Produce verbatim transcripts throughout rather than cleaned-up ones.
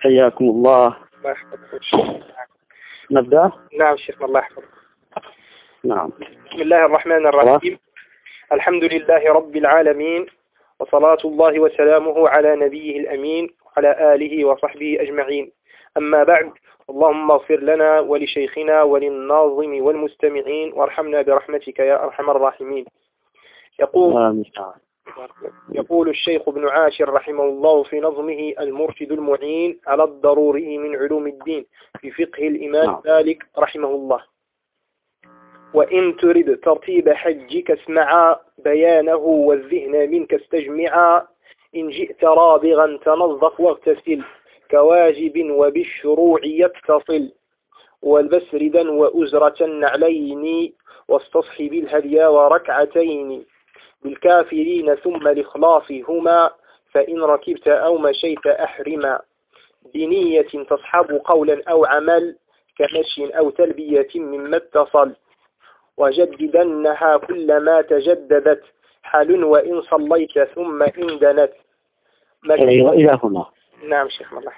حياكم الله. الله يحفظك. نبدأ؟ نعم شيخنا الله يحفظك. نعم. بسم الله الرحمن الرحيم. الحمد لله رب العالمين، وصلاة الله وسلامه على نبيه الأمين وعلى آله وصحبه أجمعين. أما بعد، اللهم اغفر لنا ولشيخنا وللناظم والمستمعين وارحمنا برحمتك يا أرحم الراحمين. يقول يقول الشيخ ابن عاشر رحمه الله في نظمه المرشد المعين على الضروري من علوم الدين في فقه الإمام مالك رحمه الله: وإن ترد ترتيب حجك اسمعا بيانه والذهن منك استجمعا، إن جئت رابغا تنظف واغتسل كواجب وبالشروع يتصل، والبس ردا وأزرة النعلين واستصحب الهدي وركعتين بالكافرين ثم الإخلاص هما، فإن ركبت أو مشيت أحرما بنية تصحب قولا أو عمل كمشي أو تلبية مما اتصل، وجددنها كلما تجددت حال وإن صليت ثم إن دنت. إلى هنا. نعم شيخ الله.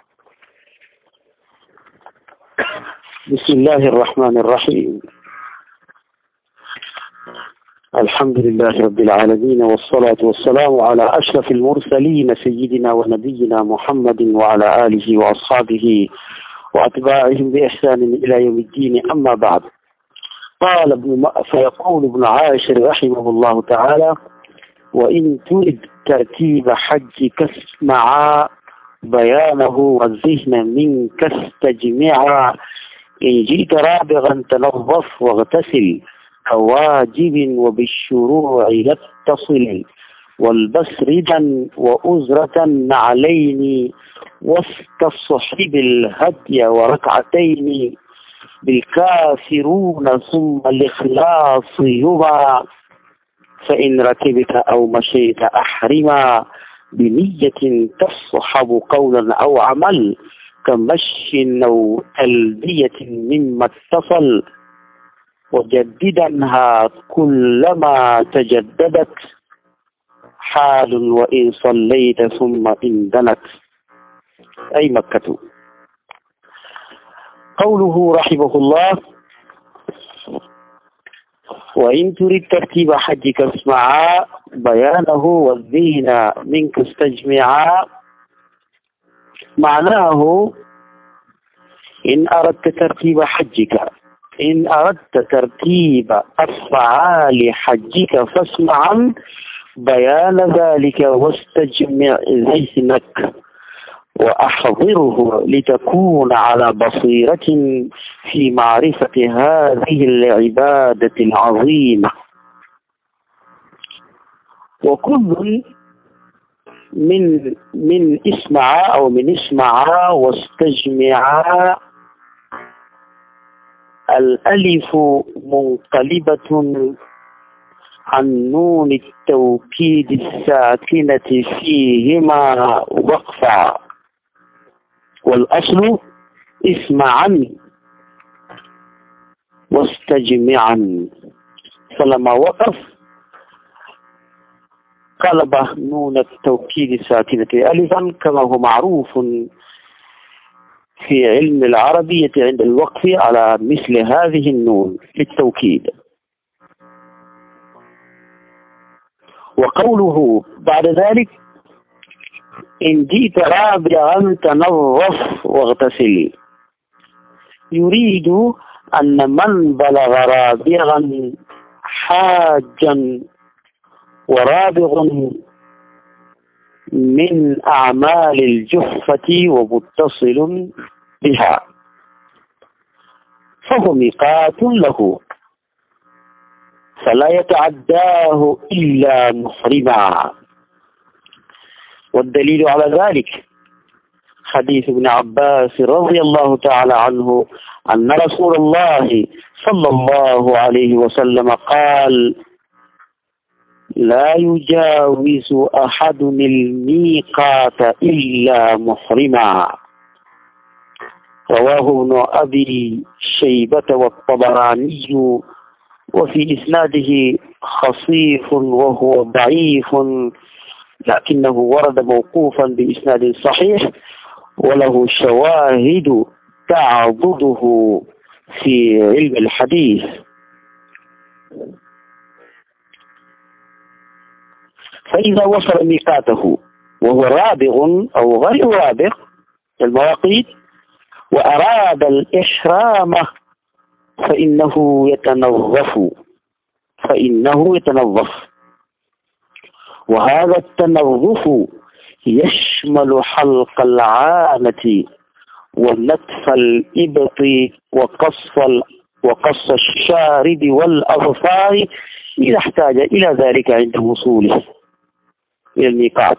بسم الله الرحمن الرحيم. الحمد لله رب العالمين، والصلاة والسلام على أشرف المرسلين سيدنا ونبينا محمد وعلى آله وأصحابه وأتباعهم بإحسان إلى يوم الدين. أما بعد، قال ابن فيقول ابن عاشر رحمه الله تعالى: وإن ترد ترتيب حجك اسمعا بيانه والذهن منك استجمعا، إن جئت رابغا تنظف واغتسل كواجب وبالشروع يتصل، والبس ردا وأزرة نعلين واستصحب الهدي وركعتين بالكافرون ثم الإخلاص هما، فإن ركبت أو مشيت أحرما بنية تصحب قولا أو عمل كمشي أو تلبية مما اتصل، وجددنها كلما تجددت حال وإن صليت ثم إن دنت، أي مكة. قوله رحمه الله: وإن تريد ترتيب حجك اسمعا بيانه والذهن منك استجمعا، معناه إن أردت ترتيب حجك إن أردت ترتيب أفعال حجك فاسمعا بيان ذلك واستجمع ذهنك وأحضره لتكون على بصيرة في معرفة هذه العبادة العظيمة. وكل من من اسمع أو من اسمع واستجمع، الألف منقلبة عن نون التوكيد الساكنة فيهما وقفا، والأصل اسمعا واستجمعا، فلما وقف قلب نون التوكيد الساكنة ألفا كما هو معروف في علم العربية عند الوقف على مثل هذه النون للتوكيد. وقوله بعد ذلك: إن جئت رابعا تنظف واغتسل، يريد أن من بلغ رابعا حاجا ورابغ من أعمال الجحفة ومتصل بها فهو ميقات له، فلا يتعداه إلا محرما. والدليل على ذلك حديث ابن عباس رضي الله تعالى عنه أن رسول الله صلى الله عليه وسلم قال: لا يجاوز أحد الميقات إلا محرما. رواه ابن أبي شيبة والطبراني، وفي إسناده خصيف وهو ضعيف، لكنه ورد موقوفا بإسناد صحيح، وله شواهد تعضده في علم الحديث. فإذا وصل ميقاته وهو رابغ أو غير رابغ المواقيت وأراد الإحرام فإنه يتنظف فإنه يتنظف وهذا التنظف يشمل حلق العانة ونتف الإبط وقص وقص الشارب والأظفار إذا احتاج إلى ذلك عند وصوله إلى الميقات.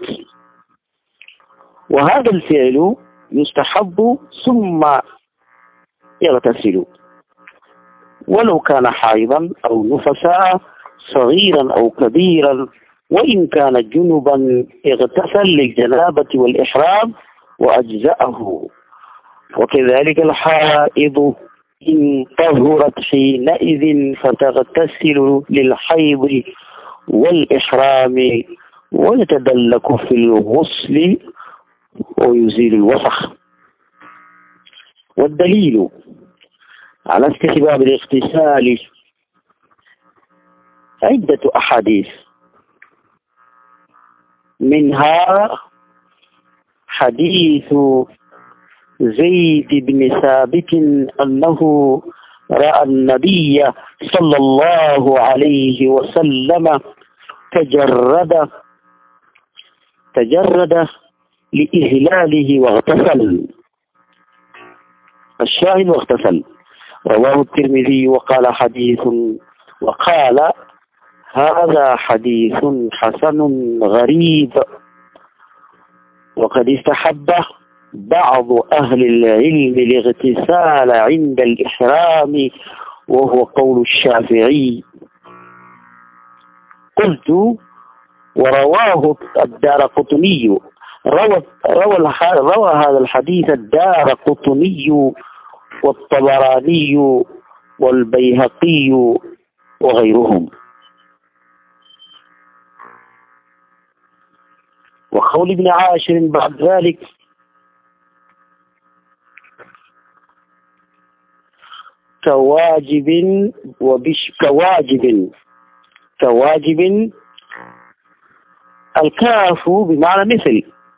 وهذا الفعل يستحب ثم يغتسل ولو كان حائضا أو نفساء صغيرا أو كبيرا، وإن كان جنبا اغتسل للجنابة والإحرام وأجزأه. وكذلك الحائض إن طهرت حينئذ فتغتسل للحيض والإحرام ويتدلك في الغسل ويزيل الوسخ. والدليل على استحباب الاغتسال عدة أحاديث، منها حديث زيد بن ثابت أنه رأى النبي صلى الله عليه وسلم تجرد تجرد لإهلاله واغتسل. الشاهد واغتسل. رواه الترمذي وقال حديث وقال هذا حديث حسن غريب. وقد استحب بعض أهل العلم الاغتسال عند الإحرام وهو قول الشافعي. قلت ورواه الدارقطني روى, روى, روى هذا الحديث الدارقطني والطبراني والبيهقي وغيرهم. وقول ابن عاشر بعد ذلك كواجب وبش كواجب كواجب الكاف بمعنى مثل،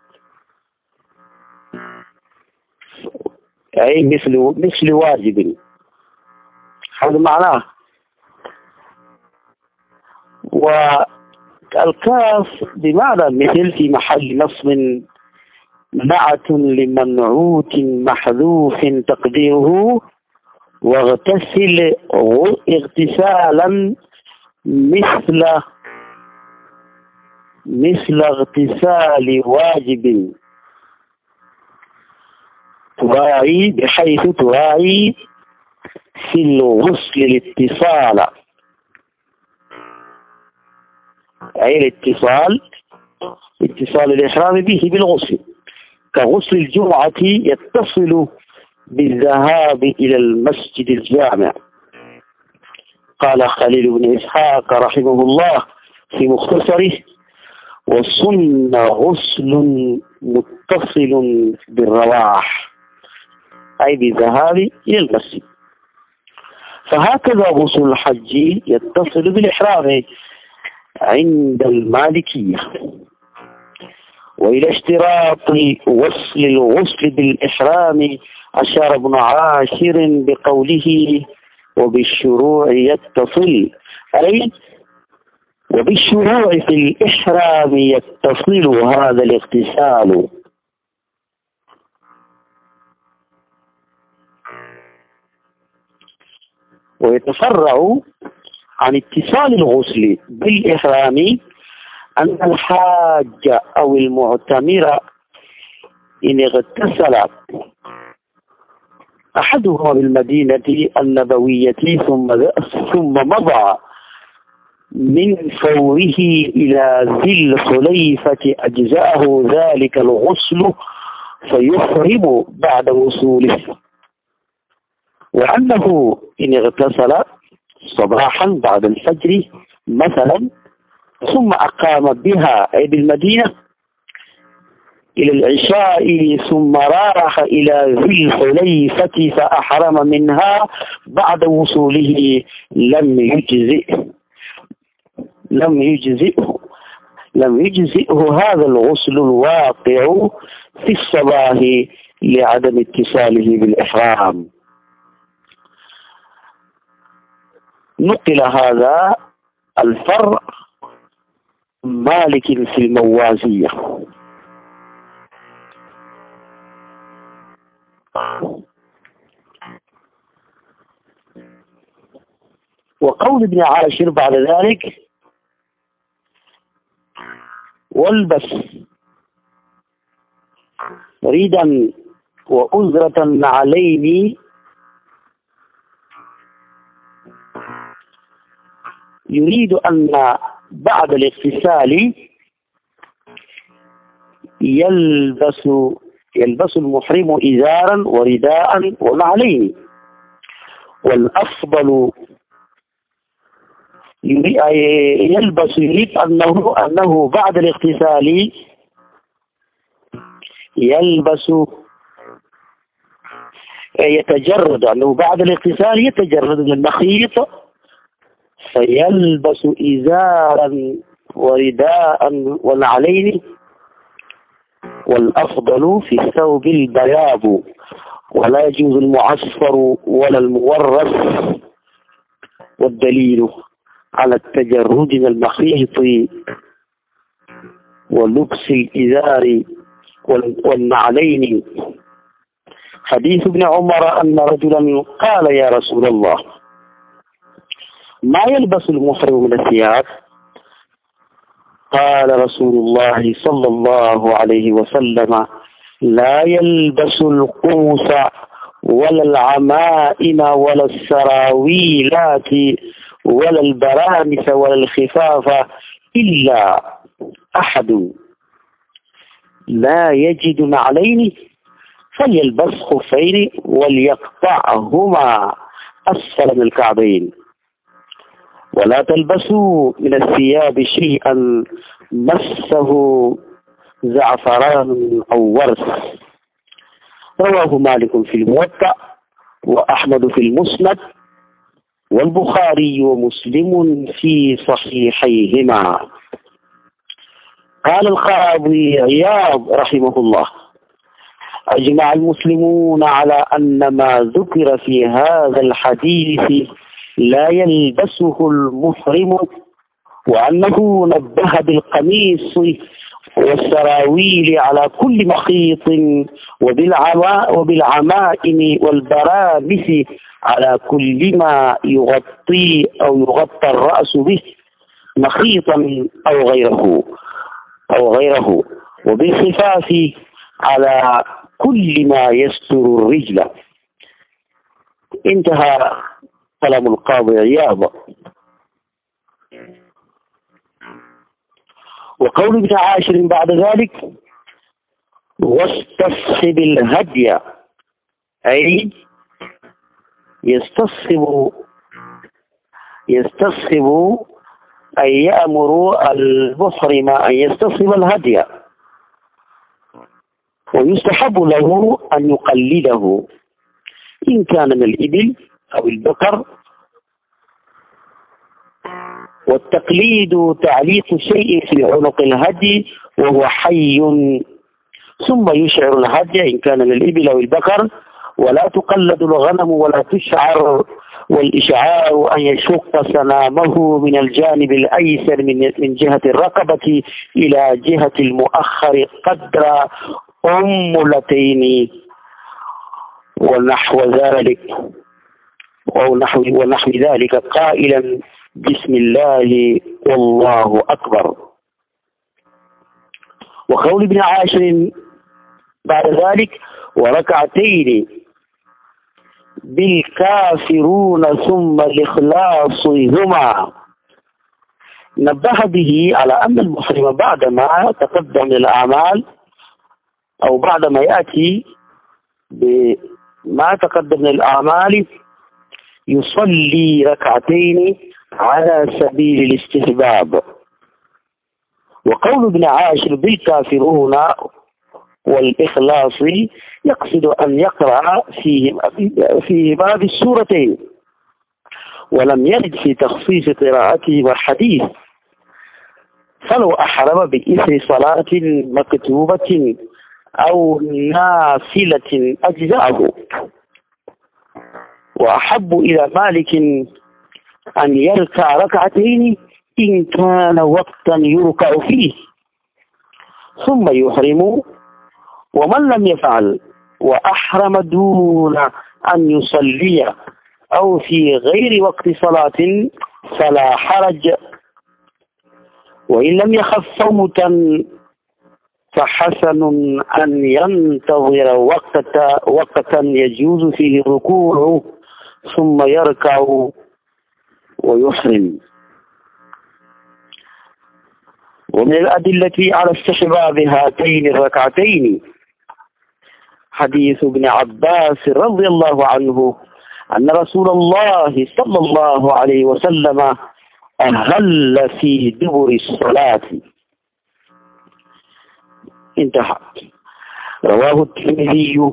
أي مثل مثل واجب، هذا معناه. والكاف بمعنى مثل في محل نصب نعت لمنعوت محذوف تقديره واغتسل اغتسالا مثل مثل اغتسال واجب تراعي بحيث تراعي في الغسل الاتصال، أي الاتصال اتصال الإحرام به بالغسل، كغسل الجمعة يتصل بالذهاب إلى المسجد الجامع. قال خليل بن إسحاق رحمه الله في مختصره وسن غسل متصل بالرواح، أي بالذهاب إلى المسجد. فهكذا غسل الحج يتصل بالإحرام عند المالكية. وإلى اشتراط وصل الغسل بالإحرام أشار ابن عاشر بقوله وبالشروع يتصل، أي وبالشروع في الإحرام يتصل هذا الاغتسال. ويتفرع عن اتصال الغسل بالإحرام أن الحاج أو المعتمر إن اغتسل أحدهما بالمدينة النبوية ثم ثم مضى من فوره إلى ذي الحليفة أجزأه ذلك الغسل فيحرم بعد وصوله. وأنه إن اغتسل صباحا بعد الفجر مثلا ثم أقام بها أي بالمدينة إلى العشاء ثم راح إلى ذي الحليفة فأحرم منها بعد وصوله لم يجزئه لم يجزئه لم يجزئه هذا الغسل الواقع في الصباح لعدم اتصاله بالإحرام. نقل هذا الفرع مالك في الموازية. وقول ابن عاشر بعد ذلك: والبس ريدا وأزرة نعلين، يريد أن بعد الاغتسال يلبس يلبس المحرم إزارا ورداء ونعلين، والأفضل يلبس يريد أنه أنه بعد الاغتسال يلبس يتجرد أنه بعد الاغتسال يتجرد من المخيط فيلبس إزارا ورداء ونعلين، والأفضل في الثوب البياض، ولا يجوز المعصفر ولا المورث، والدليل على التجرد من المخيط ولبس الإزار والنعلين حديث ابن عمر أن رجلا قال: يا رسول الله، ما يلبس المحرم من الثياب؟ قال رسول الله صلى الله عليه وسلم: لا يلبس القوس ولا العمائم ولا السراويلات ولا البرانس ولا الخفاف إلا أحد لا يجد نعلين فليلبس خفين وليقطعهما أسفل من الكعبين، ولا تلبسوا من الثياب شيئا مسه زعفران أو ورس. رواه مالك في الموطأ، وأحمد في المسند، والبخاري ومسلم في صحيحيهما. قال القاضي عياض رحمه الله: أجمع المسلمون على أن ما ذكر في هذا الحديث لا يلبسه المحرم، وأنه نبه بالقميص والسراويل على كل مخيط، وبالعمائم والبرانس على كل ما يغطي أو يغطى الرأس به مخيطا أو غيره أو غيره وبالخفاف على كل ما يستر الرجل. انتهى كلام القاضي عياض. وقول ابن عاشر بعد ذلك: واستصحب الهدي، أي يستصحب يستصحب أن يأمر المحرم أن يستصحب الهدي، ويستحب له أن يقلده إن كان من الإبل أو البقر، والتقليد تعليق شيء في عنق الهدي وهو حي، ثم يشعر الهدي إن كان من الإبل أو البقر، ولا تقلد الغنم ولا تشعر، والإشعار أن يشق سنامه من الجانب الأيسر من جهة الرقبة إلى جهة المؤخر قدر أملتين ونحو ذلك أو نحو ونحو ذلك، قائلا: بسم الله والله أكبر. وقول ابن عاشر بعد ذلك: وركعتين بالكافرون ثم الإخلاص هما، نبه به على أن المحرم بعدما تقدم من الأعمال أو بعدما يأتي بما تقدم من الأعمال يصلي ركعتين على سبيل الاستحباب. وقول ابن عاشر بالكافرون والإخلاص يقصد أن يقرأ فيه فيه بعض السورتين، ولم يرد في تخصيص قراءته والحديث. فلو أحرم بإثر صلاة مكتوبة أو نافلة أجزاءه. وأحب إلى مالك أن يركع ركعتين إن كان وقتا يركع فيه ثم يحرم. ومن لم يفعل وأحرم دون أن يصلي أو في غير وقت صلاة فلا حرج. وإن لم يخف فوتا فحسن أن ينتظر وقتا وقتا يجوز فيه الركوع ثم يركع ويحرم. ومن الأدلة على استحباب هاتين الركعتين حديث ابن عباس رضي الله عنه أن رسول الله صلى الله عليه وسلم أهل في دبر الصلاة. انتهى. رواه الترمذي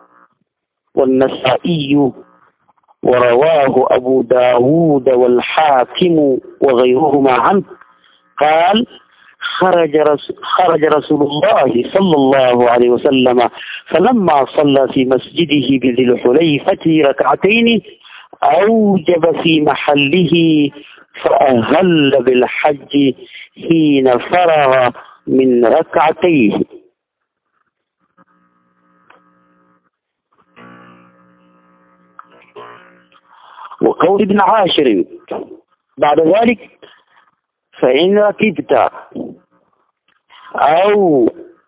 والنسائي ورواه أبو داود والحاكم وغيرهما عنه قال خرج رسول, خرج رسول الله صلى الله عليه وسلم فلما صلى في مسجده بذي الحليفة ركعتين أوجب في محله فأهل بالحج حين فرغ من ركعتيه. وقول ابن عاشر بعد ذلك فإن ركبت أو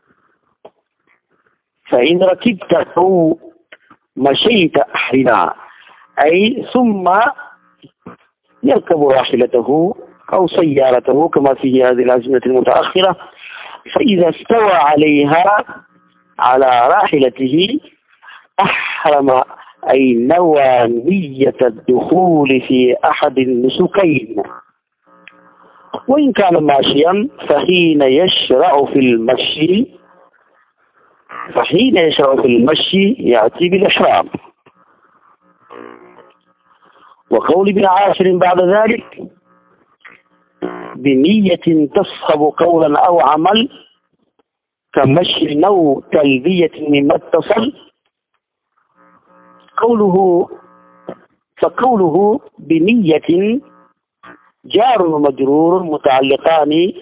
فإن ركبت أو مشيت أحرما، أي ثم يركب راحلته أو سيارته كما في هذه الأزمنة المتأخرة، فإذا استوى عليها على راحلته أحرم، أي نوى نية الدخول في أحد النسكين. وإن كان ماشيا فحين يشرع في المشي فحين يشرع في المشي يأتي بالإحرام. وقول ابن عاشر بعد ذلك بنية تصحب قولا أو عمل كمشي أو تلبية مما اتصل، قوله فقوله بنية جار ومجرور متعلقان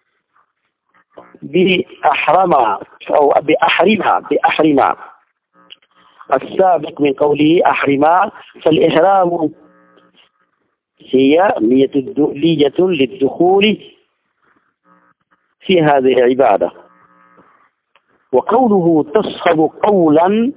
بأحرما أو بأحرما بأحرما السابق من قوله أحرما، فالإحرام هي نية نية للدخول في هذه العبادة. وقوله تصحب قولا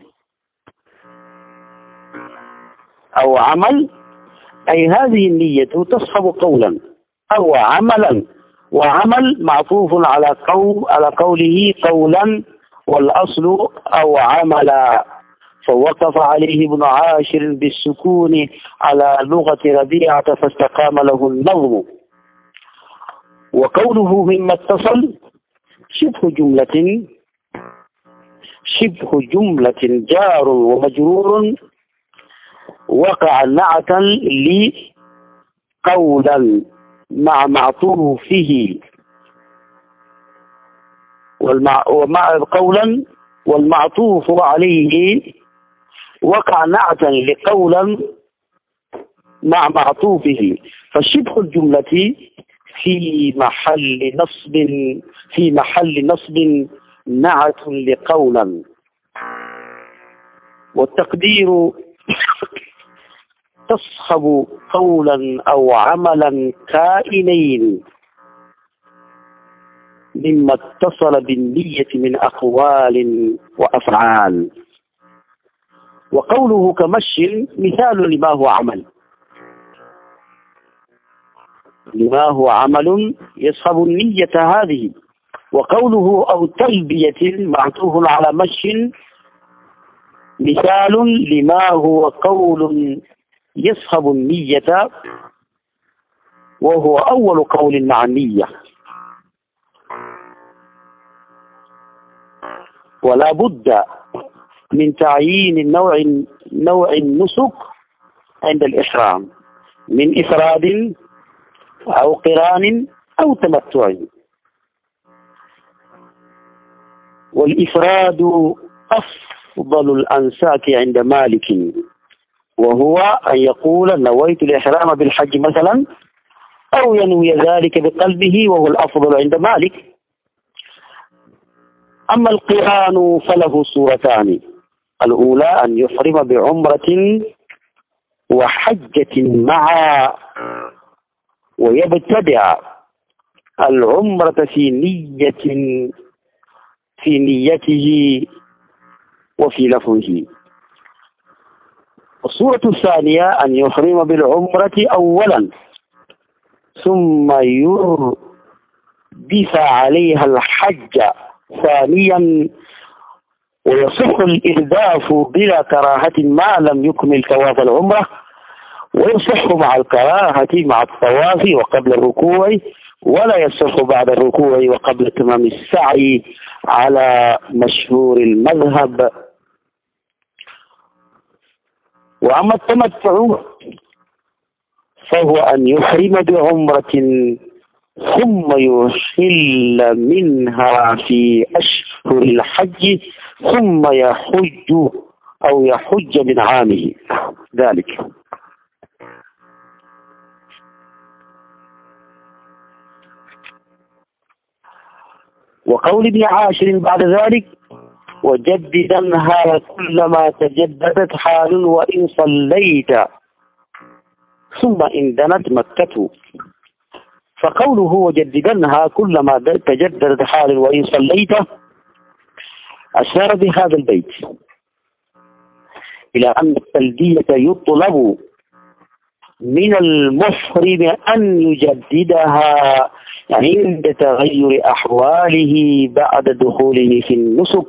أو عمل، أي هذه النية تصحب قولا أو عملا، وعمل معطوف على قول على قوله قولا والأصل أو عملا، فوقف عليه ابن عاشر بالسكون على لغة ربيعة فاستقام له النظم. وقوله مما اتصل شبه جملة شبه جملة جار ومجرور وقع نعتا لقولا مع معطوفه والمع ومع قولا والمعطوف عليه وقع نعتا لقولا مع معطوفه، فشبه الجملة في محل نصب في محل نصب نعت لقولا. والتقدير تصحب قولا أو عملا كائنين مما اتصل بالنية من أقوال وأفعال. وقوله كمشي مثال لما هو عمل لما هو عمل يصحب النية هذه. وقوله أو تلبية معطوف على مشي مثال لما هو قول يصحب النية وهو أول قول مع النية. ولا بد من تعيين نوع نوع النسك عند الإحرام من إفراد أو قران أو تمتع. والإفراد أفضل الأنساك عند مالك، وهو أن يقول نويت الإحرام بالحج مثلا، أو ينوي ذلك بقلبه، وهو الأفضل عند مالك. أما القران فله صورتان: الأولى أن يحرم بعمرة وحجة معا، ويبتدع العمرة في نية في نيته وفي لفظه. الصورة الثانية أن يحرم بالعمرة أولا ثم يردف عليها الحج ثانيا، ويصح الإرداف بلا كراهة ما لم يكمل طواف العمرة، ويصح مع الكراهة مع الطواف وقبل الركوع، ولا يصح بعد الركوع وقبل تمام السعي على مشهور المذهب. وأما التمتع فهو أن يحرم بعمرة ثم يحل منها في أشهر الحج ثم يحج أو يحج من عامه ذلك. وقول ابن عاشر بعد ذلك: وجددنها كلما تجددت حال وإن صليت ثم إن دنت مكة. فقوله وجددنها كلما تجددت حال وإن صليت أشار بهذا البيت إلى أن التلبية يطلب من المحرم أن يجددها عند تغير أحواله بعد دخوله في النسك،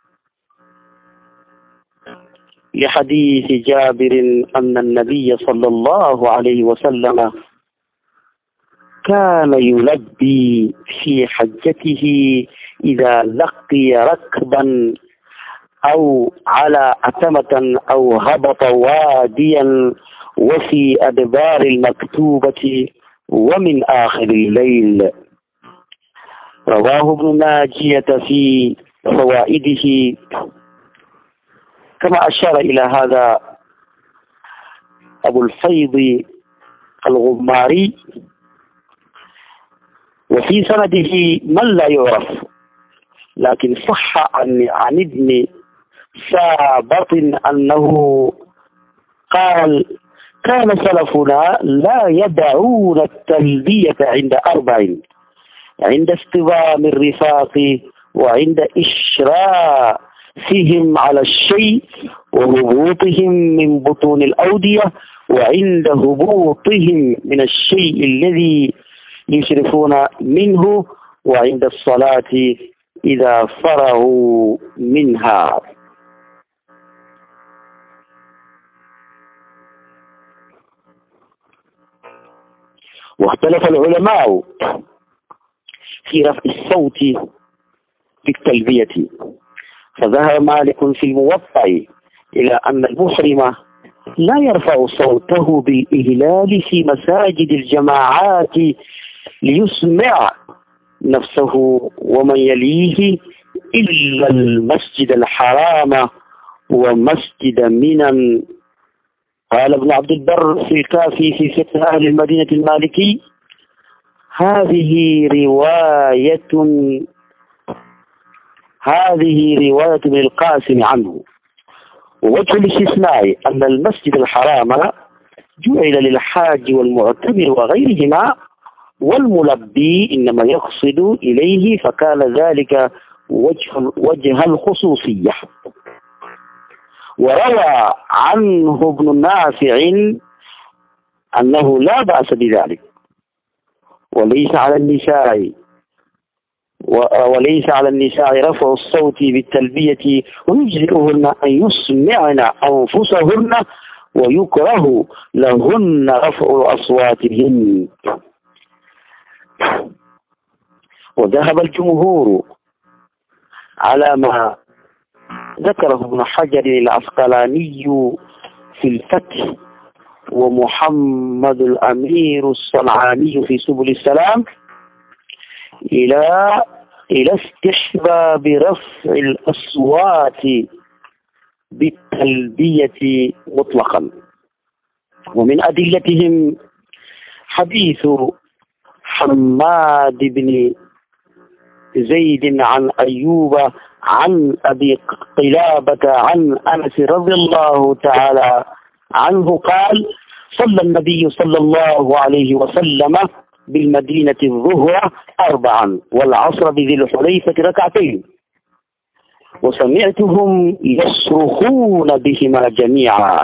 لحديث جابر أن النبي صلى الله عليه وسلم كان يلبي في حجته إذا لقي ركبا أو على أتمة أو هبط واديا وفي أدبار المكتوبة ومن آخر الليل. رواه ابن ناجية في فوائده، كما أشار إلى هذا أبو الفيض الغماري. وفي سنده من لا يعرف، لكن صح عن, عن ابن ثابت أنه قال: كان سلفنا لا يدعون التلبية عند أربع: عند استوام الرفاق، وعند إشرافهم على الشيء، وهبوطهم من بطون الأودية، وعند هبوطهم من الشيء الذي يشرفون منه، وعند الصلاة إذا فرغوا منها. واختلف العلماء في رفع الصوت في التلبية، فذهب مالك في الموطأ إلى أن المحرم لا يرفع صوته بالإهلال في مساجد الجماعات ليسمع نفسه ومن يليه إلا المسجد الحرام ومسجد منى. قال ابن عبد البر في الكافي في فقه أهل المدينة المالكي: هذه رواية هذه رواية من القاسم عنه. ووجه الاستثناء أن المسجد الحرام جعل للحاج والمعتمر وغيرهما، والملبي إنما يقصد إليه، فكان ذلك وجه, وجه الخصوصية. وروى عنه ابن نافع أنه لا بأس بذلك، وليس على النساء وليس على النساء رفع الصوت بالتلبية، ويجزئهن أن يسمعن أنفسهن، ويكره لهن رفع أصواتهن. وذهب الجمهور على ما ذكره ابن حجر العسقلاني في الفتح ومحمد الأمير الصنعاني في سبل السلام إلى إلى استحباب رفع الأصوات بالتلبية مطلقا. ومن أدلتهم حديث حماد بن زيد عن أيوب عن أبي قلابة عن أنس رضي الله تعالى عنه قال: صلى النبي صلى الله عليه وسلم بالمدينة الظهر أربعا والعصر بذي الحليفة ركعتين، وسمعتهم يصرخون بهما جميعا.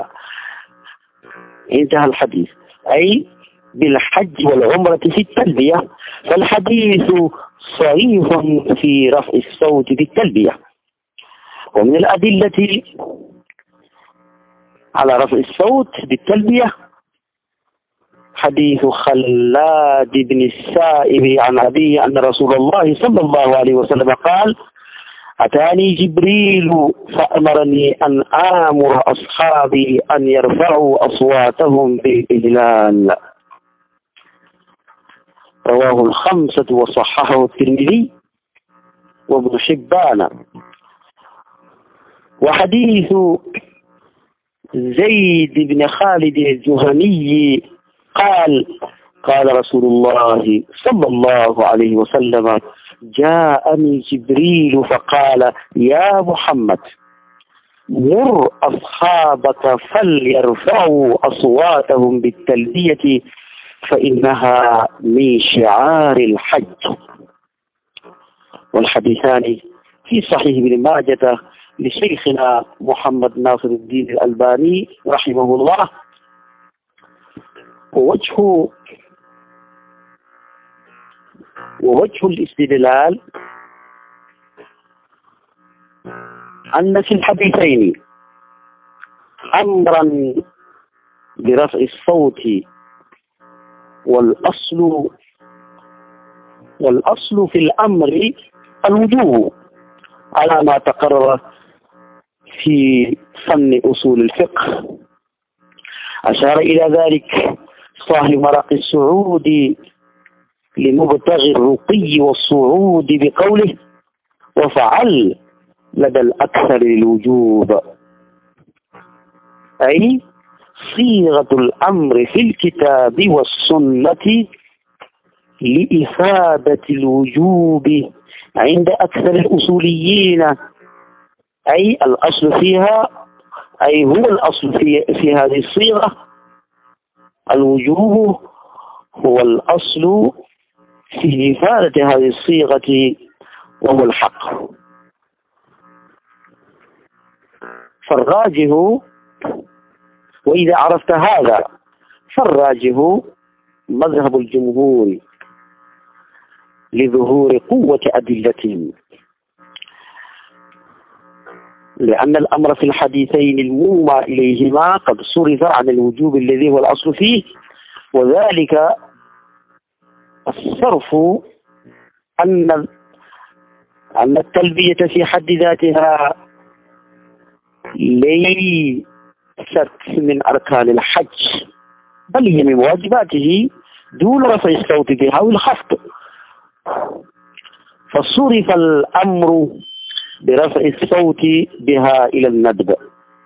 انتهى الحديث، أي بالحج والعمرة في التلبية. فالحديث صريح في رفع الصوت بالتلبية. ومن الأدلة على رفع الصوت بالتلبية حديث خلاد بن السائب عن أبيه أن رسول الله صلى الله عليه وسلم قال: أتاني جبريل فأمرني أن آمر أصحابي أن يرفعوا أصواتهم بالإهلال. رواه الخمسة وصححه الترمذي وابن حبان. وحديث زيد بن خالد الجهني قال: قال رسول الله صلى الله عليه وسلم: جاءني جبريل فقال: يا محمد مر أصحابك فليرفعوا أصواتهم بالتلبية فإنها من شعار الحج. والحديثان في صحيح ابن ماجه لشيخنا محمد ناصر الدين الألباني رحمه الله. ووجه ووجه الاستدلال أن في الحديثين أمرا برفع الصوت، والأصل والأصل في الأمر الوجوب على ما تقرر في فن أصول الفقه. أشار إلى ذلك صاحب مرق السعود لمبتغي الرقي والصعود بقوله: وفعل لدى الأكثر للوجوب، أي صيغة الأمر في الكتاب والسنة لإفادة الوجوب عند أكثر الأصوليين، أي الأصل فيها، أي هو الأصل في, في هذه الصيغة. الوجوب هو الأصل في إفادة هذه الصيغة وهو الحق. فالراجح، وإذا عرفت هذا فالراجح مذهب الجمهور لظهور قوة أدلتهم، لأن الأمر في الحديثين المومى إليهما قد صرف عن الوجوب الذي هو الأصل فيه، وذلك الصرف أن أن التلبية في حد ذاتها ليست من أركان الحج، بل هي من واجباته دون رفع الصوت بها والخفض. فصرف الأمر برفع الصوت بها إلى الندب،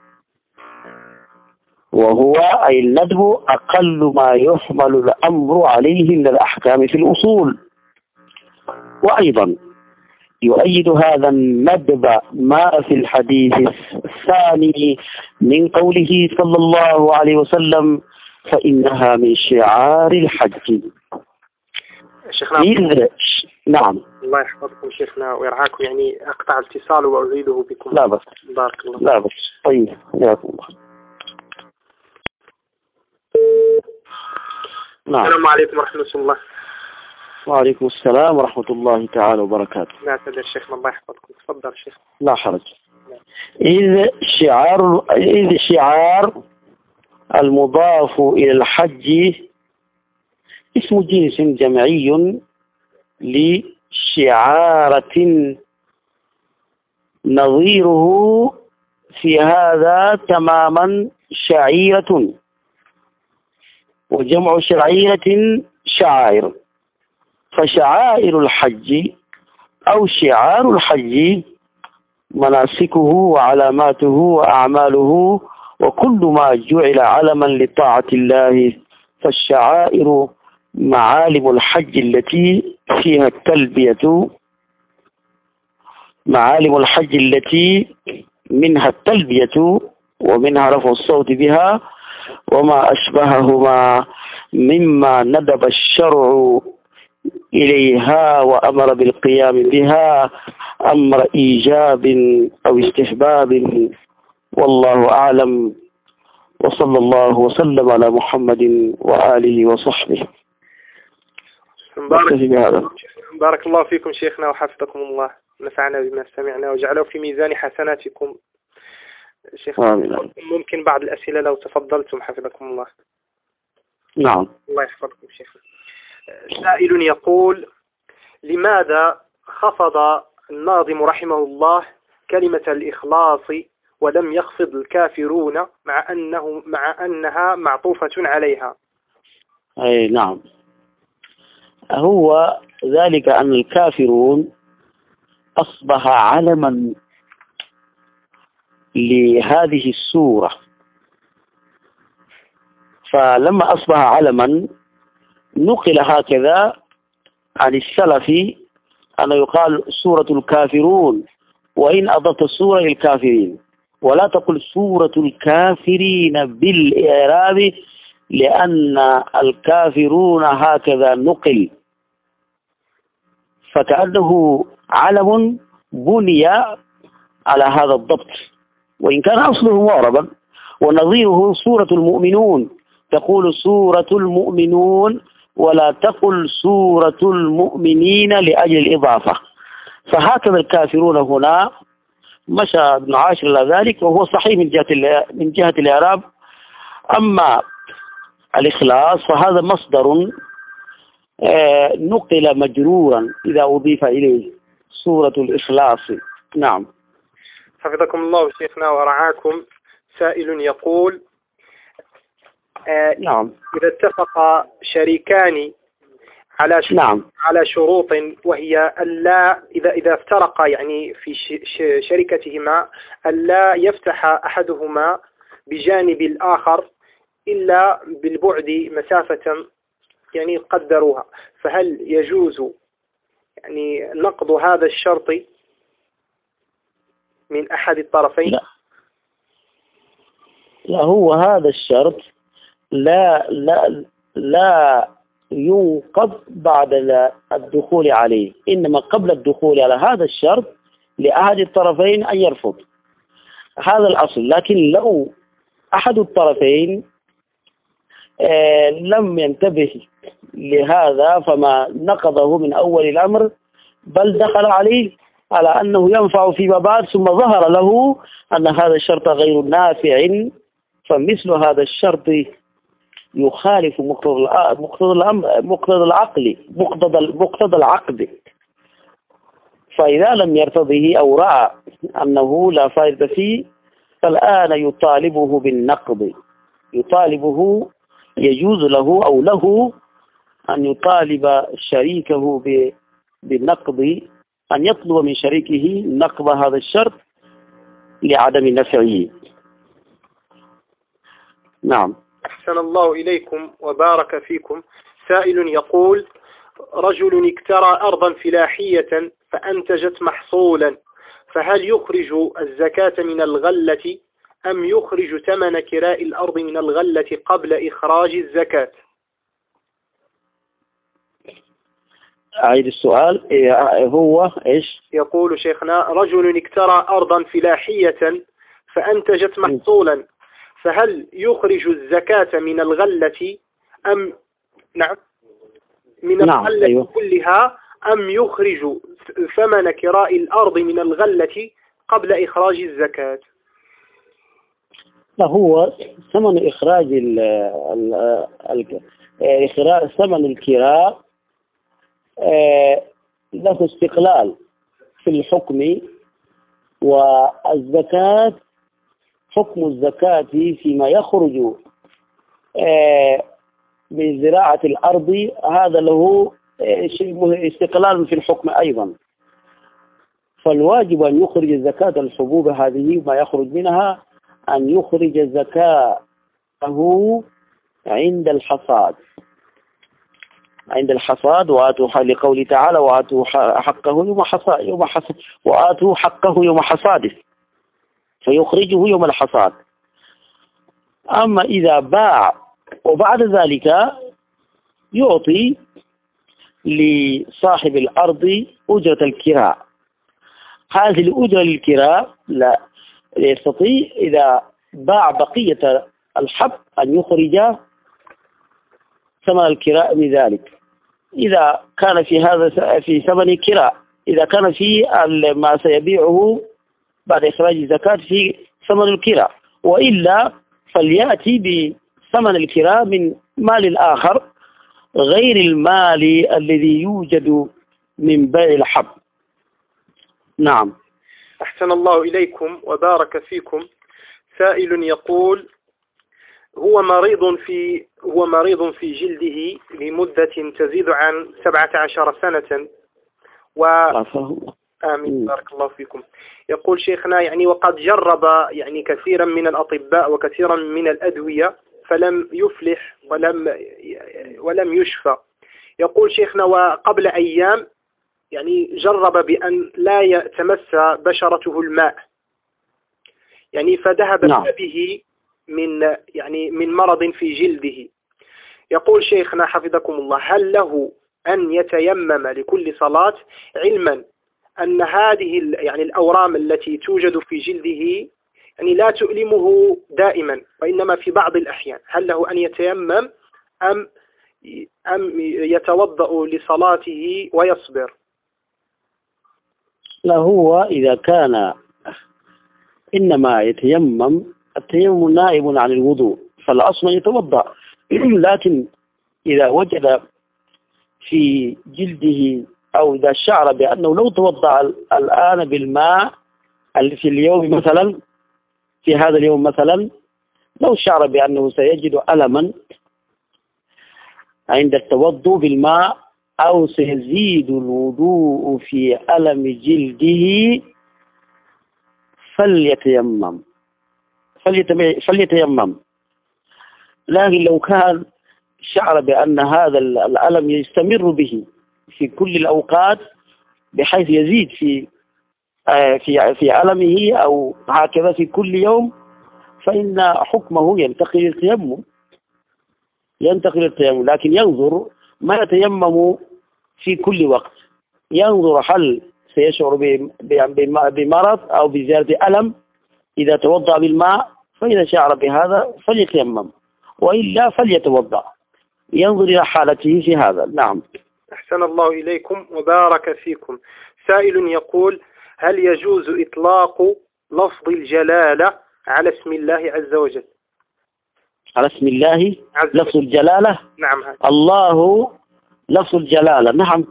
وهو أي الندب أقل ما يحمل الأمر عليه من الأحكام في الأصول. وأيضا يؤيد هذا الندب ما في الحديث الثاني من قوله صلى الله عليه وسلم: فإنها من شعار الحج. شيخنا إذ... نعم. الله يحفظكم شيخنا ويرعاكم، يعني أقطع اتصال وأعيده بكم. لا بس. بارك الله. لا بس. طيب حياكم الله. نعم. السلام عليكم ورحمة الله. وعليكم السلام ورحمة الله تعالى وبركاته. لا تدر شيخنا، الله يحفظكم. تفضل شيخ. لا حرج. إذ شعار إذ شعار المضاف إلى الحج اسم جنس جمعي لشعارة نظيره في هذا تماما شعيرة، وجمع شعيرة شعائر. فشعائر الحج أو شعار الحج مناسكه وعلاماته وأعماله وكل ما جعل علما لطاعة الله. فالشعائر معالم الحج التي فيها التلبية، معالم الحج التي منها التلبية ومنها رفع الصوت بها وما أشبههما مما ندب الشرع إليها وأمر بالقيام بها أمر إيجاب أو استحباب. والله أعلم، وصلى الله وسلم على محمد وآله وصحبه. بارك, بارك الله فيكم شيخنا وحفظكم الله، نفعنا بما سمعنا وجعله في ميزان حسناتكم. شيخنا ممكن بعض الأسئلة لو تفضلتم حفظكم الله. نعم. الله يحفظكم شيخنا. سائل يقول: لماذا خفض الناظم رحمه الله كلمة الإخلاص ولم يخفض الكافرون مع أنه مع أنها معطوفة عليها؟ أي نعم، هو ذلك أن الكافرون أصبح علما لهذه السورة، فلما أصبح علما نقل هكذا عن السلف أن يقال سورة الكافرون، وإن أضفت السورة للكافرين، ولا تقل سورة الكافرين بالإعراب لأن الكافرون هكذا نقل، فكأنه علم بني على هذا الضبط وإن كان أصله معربا. ونظيره سورة المؤمنون، تقول سورة المؤمنون ولا تقل سورة المؤمنين لأجل الإضافة. فهكذا الكافرون هنا مشى ابن عاشر إلى ذلك، وهو صحيح من جهة من جهة الإعراب. أما الإخلاص فهذا مصدر نقل مجرورا إذا أضيف إليه سورة الإخلاص. نعم. حفظكم الله شيخنا ورعاكم. سائل يقول: آه نعم. إذا اتفق شريكان على نعم. على شروط، وهي ألا إذا إذا افترقا يعني في شركتهما ألا يفتح أحدهما بجانب الآخر إلا بالبعد مسافة يعني قدروها، فهل يجوز يعني نقض هذا الشرط من أحد الطرفين؟ لا, لا هو هذا الشرط لا لا لا ينقض بعد الدخول عليه، إنما قبل الدخول على هذا الشرط لأحد الطرفين أن يرفض، هذا الأصل. لكن لو أحد الطرفين آه لم ينتبه لهذا فما نقضه من أول الأمر، بل دخل عليه على أنه ينفع فيما بعد، ثم ظهر له أن هذا الشرط غير نافع، فمثل هذا الشرط يخالف مقتضى مقتضى العقل مقتضى مقتضى العقد. فإذا لم يرتضه أو رأى أنه لا فائدة فيه فالآن يطالبه بالنقض، يطالبه يجوز له أو له أن يطالب شريكه بالنقض، أن يطلب من شريكه نقض هذا الشرط لعدم نفعه. نعم. أحسن الله إليكم وبارك فيكم. سائل يقول: رجل اكترى أرضا فلاحية فأنتجت محصولا، فهل يخرج الزكاة من الغلة أم يخرج ثمن كراء الأرض من الغلة قبل إخراج الزكاة؟ أعيد السؤال. هو إيش؟ يقول شيخنا: رجل اكترى أرضا فلاحية فأنتجت محصولا، فهل يخرج الزكاة من الغلة أم نعم من نعم. الغلة أيوه. كلها أم يخرج ثمن كراء الأرض من الغلة قبل إخراج الزكاة؟ هو ثمن إخراج ال ال إخراج ثمن الكراء له استقلال في الحكم، والزكاة حكم الزكاة فيما يخرج من زراعة الأرض هذا له استقلال في الحكم أيضا. فالواجب أن يخرج زكاة الحبوب هذه ما يخرج منها أن يخرج زكاته عند الحصاد، عند الحصاد. وآتوا لقوله تعالى وآتوا حقه يوم حصاد يوم حصاد وآتوا حقه يوم حصاده، فيخرجه يوم الحصاد. أما إذا باع وبعد ذلك يعطي لصاحب الأرض أجرة الكراء، هذه الأجرة للكراء لا يستطيع إذا باع بقية الحب أن يخرج ثمن الكراء من ذلك. إذا كان في هذا في ثمن الكراء، إذا كان في ما سيبيعه بعد إخراج الزكاة في ثمن الكراء، وإلا فليأتي بثمن الكراء من مال آخر غير المال الذي يوجد من بيع الحب. نعم. أحسن الله إليكم وبارك فيكم. سائل يقول هو مريض في هو مريض في جلده لمدة تزيد عن سبعة عشر سنة و آمين بارك الله فيكم. يقول شيخنا يعني وقد جرب يعني كثيرا من الأطباء وكثيرا من الأدوية فلم يفلح ولم ولم يشفى. يقول شيخنا وقبل أيام يعني جرب بأن لا يتمس بشرته الماء، يعني فذهب نعم. به من يعني من مرض في جلده. يقول شيخنا حفظكم الله هل له أن يتيمم لكل صلاة، علما أن هذه يعني الأورام التي توجد في جلده يعني لا تؤلمه دائما وإنما في بعض الأحيان، هل له أن يتيمم أم أم يتوضأ لصلاته ويصبر؟ لا، هو إذا كان إنما يتيمم، التيمم نائب عن الوضوء، فالأصل يتوضأ. لكن إذا وجد في جلده أو إذا شعر بأنه لو توضأ الآن بالماء في اليوم مثلا، في هذا اليوم مثلا، لو شعر بأنه سيجد ألما عند التوضؤ بالماء أو سيزيد الوضوء في ألم جلده فليتيمم فليتيمم. لكن لو كان شعر بأن هذا الألم يستمر به في كل الأوقات بحيث يزيد في في في ألمه أو هكذا في كل يوم، فإن حكمه ينتقل للتيمم ينتقل للتيمم لكن ينظر ما يتيمم في كل وقت، ينظر هل سيشعر بمرض أو بزيادة ألم إذا توضأ بالماء، فإذا شعر بهذا فليتيمم وإلا فليتوضأ، ينظر إلى حالته في هذا. نعم. أحسن الله إليكم وبارك فيكم. سائل يقول هل يجوز إطلاق لفظ الجلالة على اسم الله عز وجل؟ على اسم الله لفظ الجلالة؟ نعم. الله لفظ الجلالة، نعم،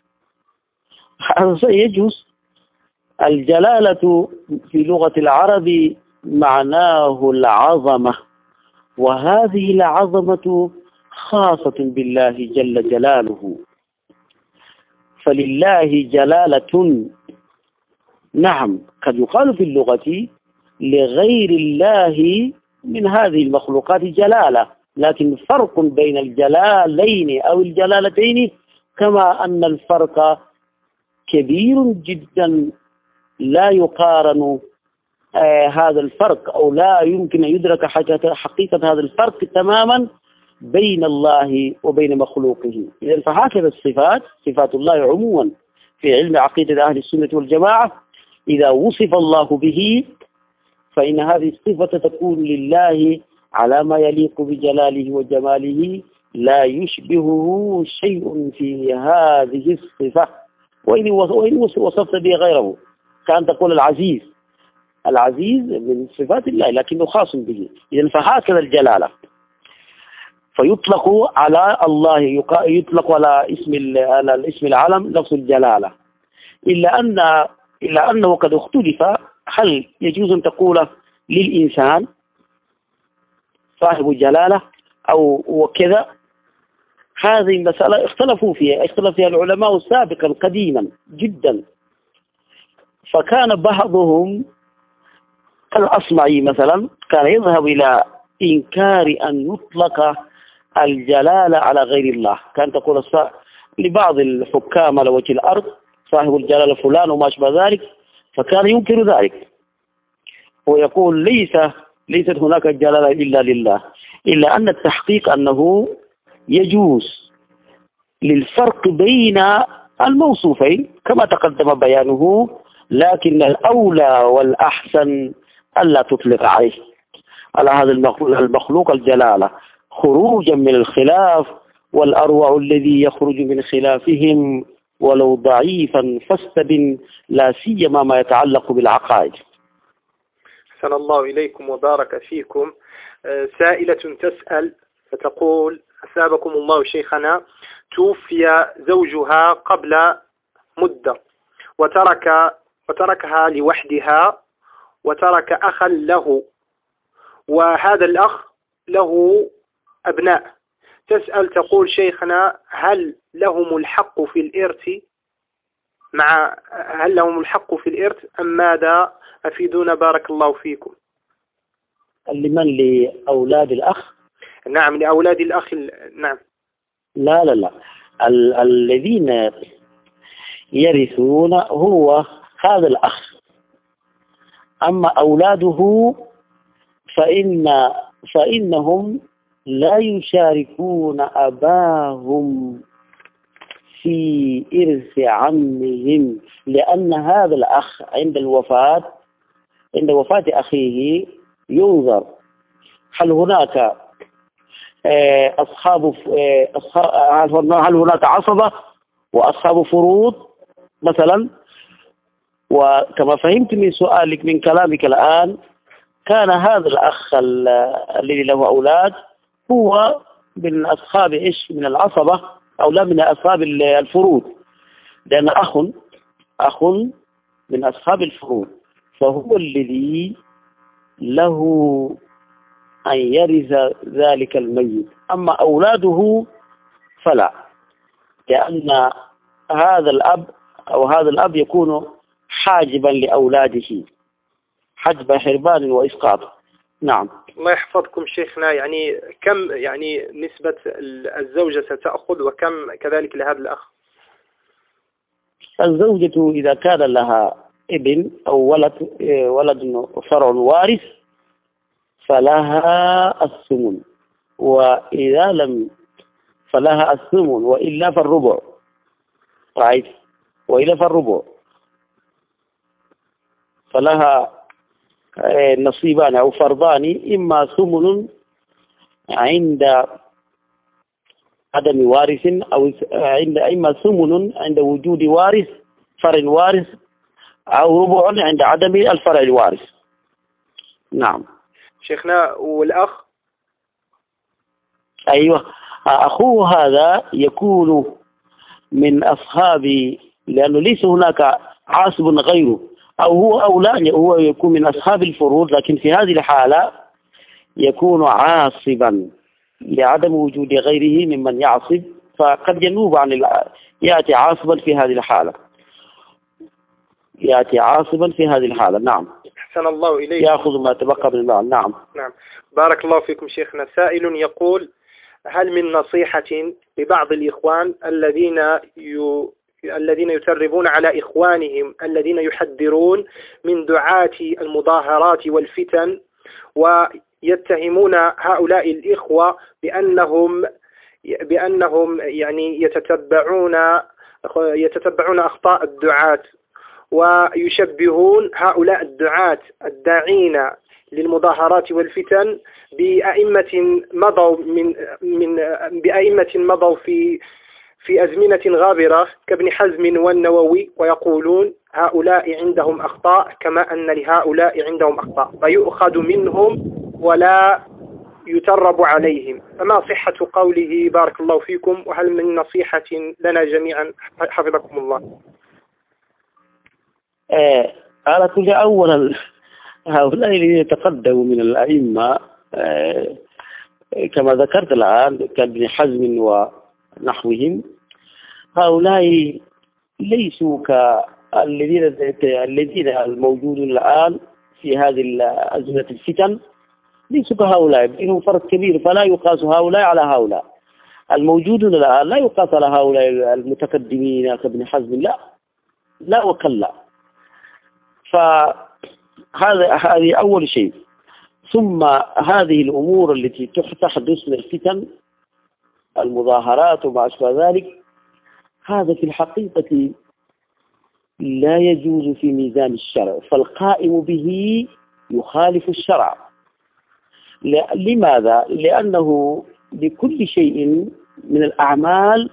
هذا يجوز. الجلالة في لغة العرب معناه العظمة، وهذه العظمة خاصة بالله جل جلاله، فلله جلالة. نعم، قد يقال في اللغة لغير الله من هذه المخلوقات جلالة، لكن فرق بين الجلالين أو الجلالتين كما أن الفرق كبير جدا لا يقارن آه هذا الفرق أو لا يمكن أن يدرك حقيقة هذا الفرق تماما بين الله وبين مخلوقه. إذن فهكذا الصفات، صفات الله عموما في علم عقيدة أهل السنة والجماعة، إذا وصف الله به فإن هذه الصفة تكون لله على ما يليق بجلاله وجماله، لا يشبهه شيء في هذه الصفة. وإن وصفت به غيره كان تقول العزيز، العزيز من صفات الله لكنه خاص به. إذن فهكذا الجلالة، فيطلق على الله، يطلق على اسم على الاسم العلم لفظ الجلالة، إلا أن إلا أنه قد اختلف هل يجوز أن تقول للإنسان صاحب الجلالة أو وكذا، هذه المسألة اختلفوا فيها اختلف فيها العلماء سابقا قديما جدا. فكان بعضهم الأصمعي مثلا كان يذهب إلى إنكار أن يطلق الجلالة على غير الله. كان تقول لبعض الحكام على وجه الأرض صاحب الجلالة فلان وما أشبه ذلك، فكان ينكر ذلك ويقول ليس ليست هناك الجلالة إلا لله، إلا أن التحقيق أنه يجوز للفرق بين الموصوفين كما تقدم بيانه، لكن الأولى والأحسن ألا تطلق عليه على هذا المخلوق الجلالة خروجا من الخلاف، والأروع الذي يخرج من خلافهم ولو ضعيفا فاستبن، لا سيما ما يتعلق بالعقائد. أحسن الله إليكم وبارك فيكم. سائلة تسأل فتقول: أثابكم الله شيخنا، توفي زوجها قبل مدة وترك وتركها لوحدها وترك أخا له، وهذا الأخ له أبناء. تسأل تقول: شيخنا، هل لهم الحق في الإرث مع هل لهم الحق في الإرث أم ماذا؟ أفيدونا بارك الله فيكم. لمن؟ لأولاد الأخ؟ نعم، لأولاد الأخ. نعم. لا لا لا ال الذين يرثون هو هذا الأخ، أما أولاده فإن فإنهم لا يشاركون أباهم في إرث عمهم، لأن هذا الأخ عند الوفاة عند وفاة أخيه ينظر هل هناك أصحاب هل هناك عصبة وأصحاب فروض مثلا. وكما فهمت من سؤالك من كلامك الآن، كان هذا الأخ الذي له أولاد هو من أصحاب إيش من العصبة أو لا من أصحاب الفروض، لأن أخ أخ من أصحاب الفروض، فهو الذي له أن يرث ذلك الميت. أما أولاده فلا، لأن هذا الأب أو هذا الأب يكون حاجبا لأولاده حجب حربان وإسقاط. نعم. الله يحفظكم شيخنا. يعني كم يعني نسبة الزوجة ستأخذ وكم كذلك لهذا الأخ؟ الزوجة إذا كان لها ابن أو ولد ولد فرع وارث فلها الثمن، وإذا لم فلها الثمن وإلا فالربع. رأيت؟ وإلا فالربع فلها نصيبان أو فرضان، إما ثمن عند عدم وارث أو عند إما ثمن عند وجود وارث فرع وارث أو ربع عند عدم الفرع الوارث. نعم شيخنا. والأخ؟ أيوة، أخوه هذا يكون من أصحاب، لأنه ليس هناك عاصب غيره، أو هو أو لا هو يكون من أصحاب الفروض، لكن في هذه الحالة يكون عاصبا لعدم وجود غيره ممن يعصب، فقد ينوب عن ال... يأتي عاصبا في هذه الحالة يأتي عاصبا في هذه الحالة. نعم. أحسن الله إليك. يأخذ ما تبقى من المال. نعم. نعم بارك الله فيكم شيخنا. سائل يقول: هل من نصيحة لبعض الإخوان الذين ي... الذين يتربون على إخوانهم الذين يحذرون من دعاة المظاهرات والفتن، ويتهمون هؤلاء الإخوة بأنهم بأنهم يعني يتتبعون يتتبعون أخطاء الدعاة، ويشبهون هؤلاء الدعاة الداعين للمظاهرات والفتن بأئمة مضوا من من بأئمة مضوا في في أزمنة غابرة كابن حزم والنووي، ويقولون هؤلاء عندهم أخطاء كما أن لهؤلاء عندهم أخطاء، فيؤخذ منهم ولا يترب عليهم. فما صحة قوله بارك الله فيكم، وهل من نصيحة لنا جميعا حفظكم الله؟ على كل أولا هؤلاء الذين يتقدموا من الأئمة كما ذكرت الآن كابن حزم ونحوهم، هؤلاء ليسوا كالذين الذين الموجودون الآن في هذه أزمة الفتن، ليسوا كهؤلاء، بينهم فرق كبير، فلا يقاس هؤلاء على هؤلاء. الموجودون الآن لا يقاس على هؤلاء المتقدمين كابن حزم، لا لا وكلا. فهذا هذه أول شيء. ثم هذه الأمور التي تحدث من الفتن، المظاهرات وما أشبه ذلك، هذا في الحقيقة لا يجوز في ميزان الشرع، فالقائم به يخالف الشرع. لماذا؟ لأنه لكل شيء من الأعمال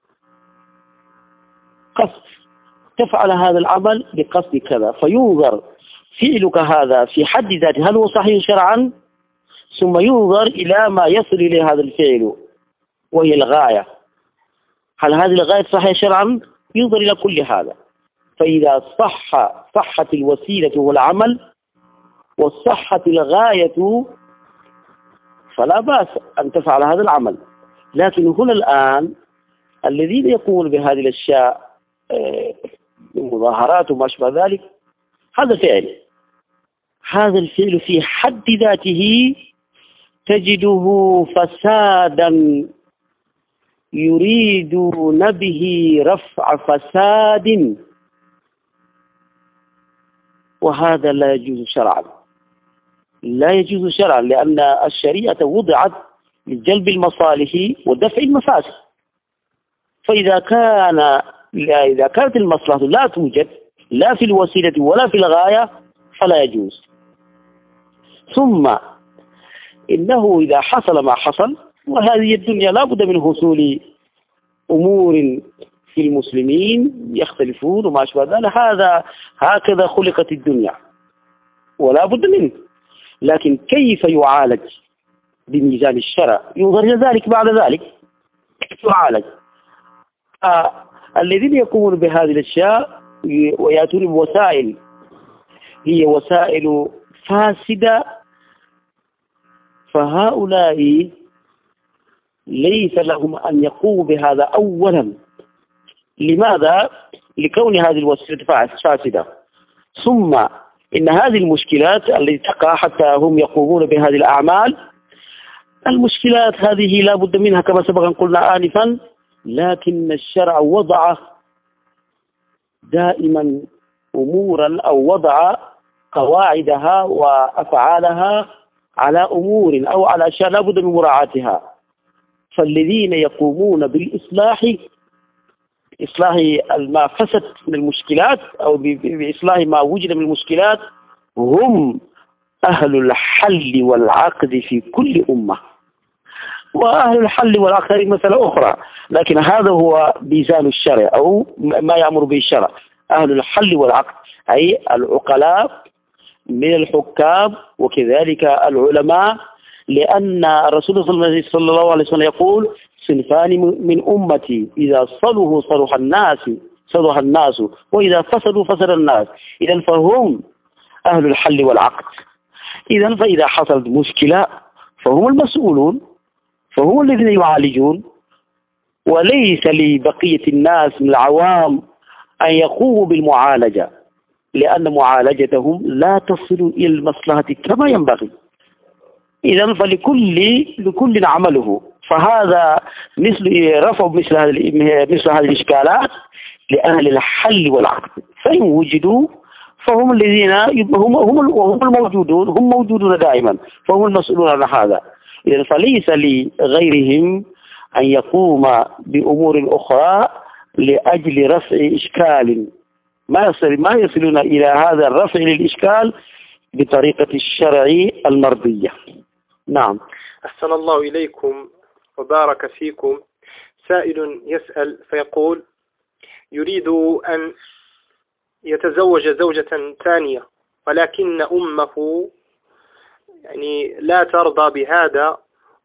قصد، تفعل هذا العمل بقصد كذا، فينظر فعلك هذا في حد ذاته هل هو صحيح شرعا، ثم ينظر إلى ما يصل إلى هذا الفعل وهي الغاية، هل هذه الغاية صحيحة شرعا، ينظر إلى كل هذا. فإذا صح صحت الوسيلة والعمل وصحت الغاية فلا بأس أن تفعل هذا العمل. لكن هنا الآن الذين يقومون بهذه الأشياء المظاهرات وما أشبه ذلك، هذا فعل هذا الفعل في حد ذاته تجده فسادا يريدون به رفع فساد، وهذا لا يجوز شرعا، لا يجوز شرعا، لأن الشريعة وضعت لجلب المصالح ودفع المفاسد. فإذا كان إذا كانت المصلحة لا توجد لا في الوسيلة ولا في الغاية فلا يجوز. ثم إنه إذا حصل ما حصل، وهذه الدنيا لا بد من حصول أمور في المسلمين يختلفون وما أشبه ذلك، هذا هكذا خلقت الدنيا ولا بد منه. لكن كيف يعالج بميزان الشرع، ينظر إلى ذلك بعد ذلك كيف يعالج. آه الذين يقومون بهذه الأشياء ويأتون بوسائل هي وسائل فاسدة، فهؤلاء ليس لهم أن يقوموا بهذا أولا. لماذا؟ لكون هذه الوسيلة فاسدة. ثم إن هذه المشكلات التي تقع حتى هم يقومون بهذه الأعمال، المشكلات هذه لا بد منها كما سبق أن قلنا آنفا، لكن الشرع وضع دائما أمورا أو وضع قواعدها وأفعالها على أمور أو على أشياء لا بد من مراعاتها. فالذين يقومون بالإصلاح، إصلاح ما فسد من المشكلات أو بإصلاح ما وجد من المشكلات، هم أهل الحل والعقد في كل أمة. وأهل الحل والعقد هذه مسألة أخرى، لكن هذا هو ميزان الشرع أو ما يأمر به الشرع. أهل الحل والعقد أي العقلاء من الحكام وكذلك العلماء، لأن الرسول صلى الله عليه وسلم يقول: صنفان من أمتي إذا صلحوا صلح الناس صلح الناس وإذا فسدوا فسد الناس. إذا فهم أهل الحل والعقد. إذا فإذا حصلت مشكلة فهم المسؤولون، فهم الذين يعالجون، وليس لبقية الناس من العوام أن يقوموا بالمعالجة، لأن معالجتهم لا تصل إلى المصلحة كما ينبغي. إذا فلكل لكل عمله. فهذا مثل رفع مثل هذه مثل هذه الإشكالات لأهل الحل والعقد، فإن وجدوا فهم الذين هم هم هم الموجودون هم موجودون دائما، فهم المسؤولون عن هذا. إذا فليس لغيرهم أن يقوم بأمور أخرى لأجل رفع إشكال، ما يصل ما يصلون إلى هذا الرفع للإشكال بطريقة الشرع المرضية. نعم. أحسن الله إليكم وبارك فيكم. سائل يسأل فيقول: يريد أن يتزوج زوجة ثانية، ولكن أمه يعني لا ترضى بهذا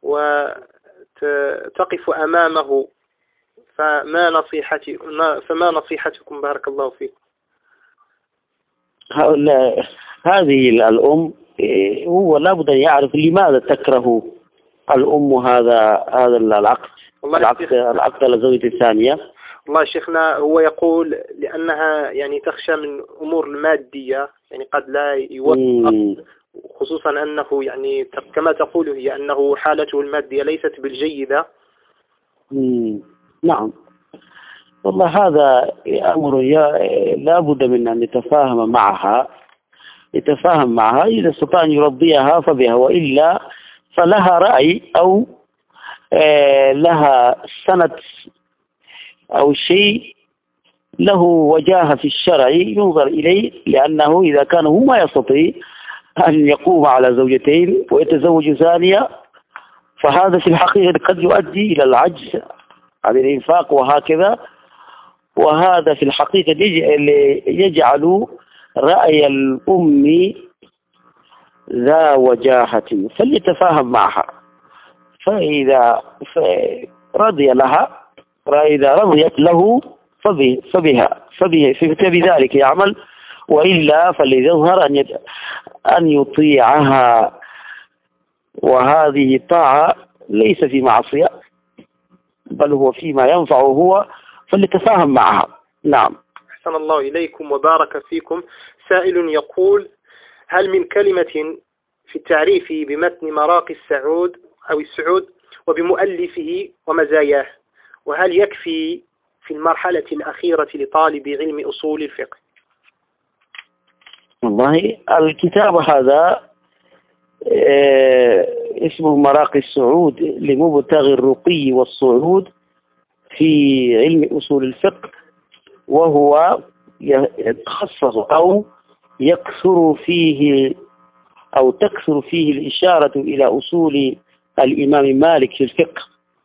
وتقف أمامه، فما نصيحتي فما نصيحتكم بارك الله فيكم؟ هؤلاء هذه الأم هو لابد أن يعرف لماذا تكره الأم هذا هذا العقد العقد العقد على الزوجة الثانية. والله شيخنا هو يقول لأنها يعني تخشى من أمور المادية، يعني قد لا يوفق، خصوصا أنه يعني كما تقول هي أنه حالته المادية ليست بالجيدة. مم. نعم والله هذا أمر لا بد من أن يتفاهم معها يتفاهم معها إذا استطاع أن يرضيها فبها، وإلا فلها رأي أو آه لها سند أو شيء له وجاهة في الشرع ينظر إليه، لأنه إذا كان هو ما يستطيع أن يقوم على زوجتين ويتزوج ثانية فهذا في الحقيقة قد يؤدي إلى العجز عن الإنفاق وهكذا، وهذا في الحقيقة يجعل رأي الأم ذا وجاهة، فليتفاهم معها، فإذا رضي لها فإذا رضيت له فبها فبها فبذلك يعمل، وإلا فليظهر أن أن يطيعها، وهذه الطاعة ليس في معصية بل هو فيما ينفعه هو، فليتفاهم معها. نعم. أحسن الله إليكم وبارك فيكم. سائل يقول: هل من كلمة في التعريف بمتن مراقي السعود أو السعود وبمؤلفه ومزاياه، وهل يكفي في المرحلة الأخيرة لطالب علم أصول الفقه؟ والله الكتاب هذا اسمه مراقي السعود لمبتغي الرقي والصعود في علم أصول الفقه، وهو يتخصص أو يكثر فيه أو تكثر فيه الإشارة إلى أصول الإمام مالك في الفقه،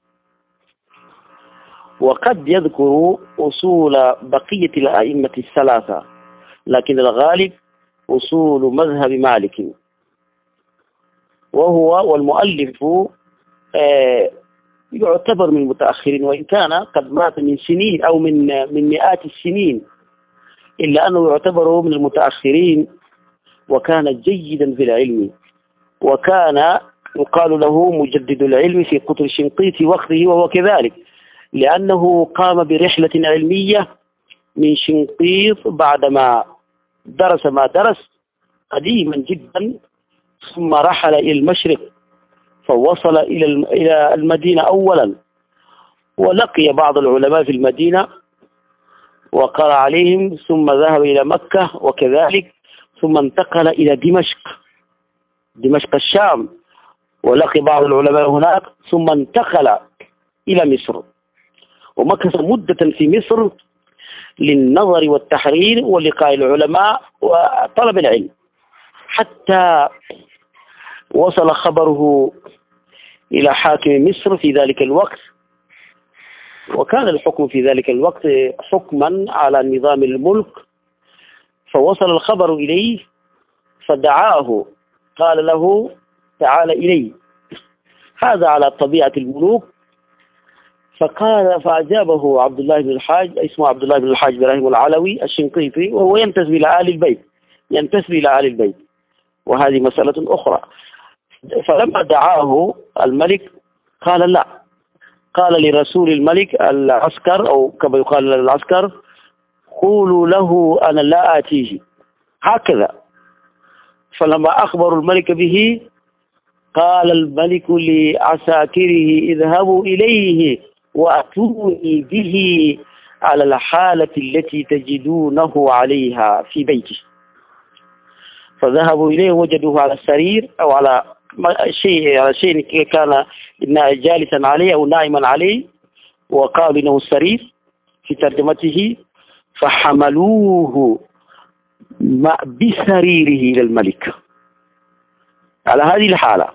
وقد يذكر أصول بقية الأئمة الثلاثة، لكن الغالب أصول مذهب مالك. وهو والمؤلف يعتبر من المتأخرين، وإن كان قد مات من سنين أو من من مئات السنين، إلا أنه يعتبر من المتأخرين، وكان جيدا في العلم، وكان يقال له مجدد العلم في قطر الشنقيط في وقته، وهو كذلك لأنه قام برحلة علمية من شنقيط بعدما درس ما درس قديما جدا، ثم رحل إلى المشرق فوصل إلى المدينة أولا، ولقي بعض العلماء في المدينة وقرأ عليهم، ثم ذهب إلى مكة وكذلك، ثم انتقل إلى دمشق دمشق الشام ولقي بعض العلماء هناك، ثم انتقل إلى مصر ومكث مدة في مصر للنظر والتحرير ولقاء العلماء وطلب العلم، حتى وصل خبره إلى حاكم مصر في ذلك الوقت، وكان الحكم في ذلك الوقت حكما على نظام الملك، فوصل الخبر إليه فدعاه، قال له: تعال إلي، هذا على طبيعة الملوك. فقال فأجابه عبد الله بن الحاج، اسمه عبد الله بن الحاج إبراهيم العلوي الشنقيطي، وهو ينتسب إلى آل البيت ينتسب إلى آل البيت وهذه مسألة أخرى. فلما دعاه الملك قال لا، قال لرسول الملك العسكر أو كما يقال للعسكر: قولوا له أنا لا آتيه، هكذا. فلما أخبروا الملك به قال الملك لعساكره: اذهبوا إليه وأتوني به على الحالة التي تجدونه عليها في بيته. فذهبوا إليه وجدوه على السرير أو على شيء على شيء كان جالسا عليه أو نائما عليه، وقالوا إنه السرير في ترجمته، فحملوه بسريره إلى الملك على هذه الحالة.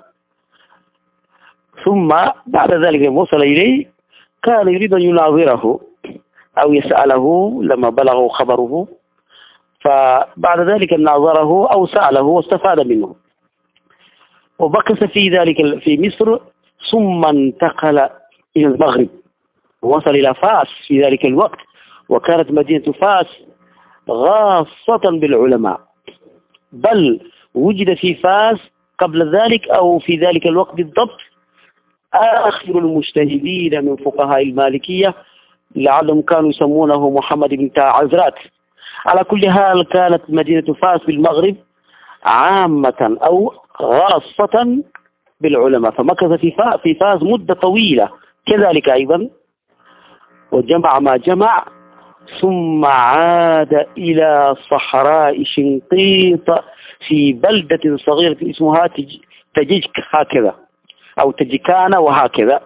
ثم بعد ذلك وصل إليه، كان يريد أن يناظره أو يسأله لما بلغه خبره، فبعد ذلك ناظره أو سأله واستفاد منه، وبكث في ذلك في مصر، ثم انتقل إلى المغرب، وصل إلى فاس في ذلك الوقت، وكانت مدينة فاس غاصة بالعلماء، بل وجد في فاس قبل ذلك أو في ذلك الوقت بالضبط آخر المجتهدين من فقهاء المالكية، لعلهم كانوا يسمونه محمد بن عزرات. على كل حال كانت مدينة فاس بالمغرب عامة أو خاصة بالعلماء، فمكث في في فاس مدة طويلة كذلك أيضا، وجمع ما جمع، ثم عاد إلى صحراء شنقيط في بلدة صغيرة اسمها تجيك هكذا أو تجيكانا وهكذا.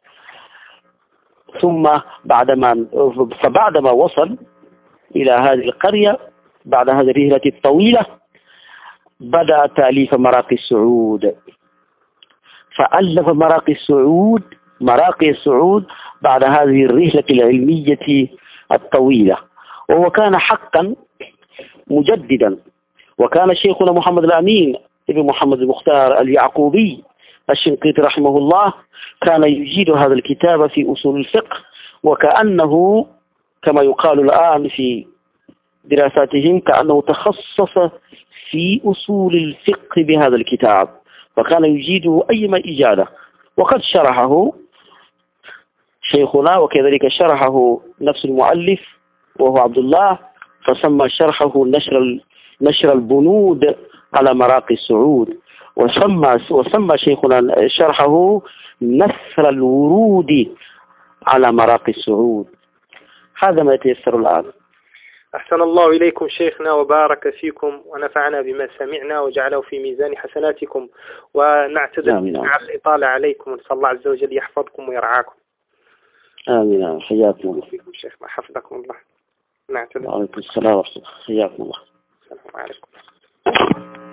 ثم بعدما فبعدما وصل إلى هذه القرية بعد هذه الرحلة الطويلة بدأ تأليف مراقي السعود، فألف مراقي السعود مراقي السعود بعد هذه الرحلة العلمية الطويلة، وهو كان حقا مجددا. وكان شيخنا محمد الأمين ابن محمد المختار اليعقوبي الشنقيطي رحمه الله كان يجيد هذا الكتاب في أصول الفقه، وكأنه كما يقال الآن في دراساتهم كأنه تخصص في أصول الفقه بهذا الكتاب، فكان يجيده أيما إجادة. وقد شرحه شيخنا وكذلك شرحه نفس المؤلف وهو عبد الله، فسمى شرحه نشر نشر البنود على مراقي السعود، وسمى وسمى شيخنا شرحه نثر الورود على مراقي السعود. هذا ما يتيسر الآن. أحسن الله إليكم شيخنا وبارك فيكم ونفعنا بما سمعنا وجعله في ميزان حسناتكم، ونعتذر على الإطالة عليكم، ونسأل الله عز وجل يحفظكم ويرعاكم. آمين. حياكم الله. فيكم شيخنا حفظكم الله. نعتذر. وعليكم السلام ورحمة الله. حياكم الله. السلام عليكم.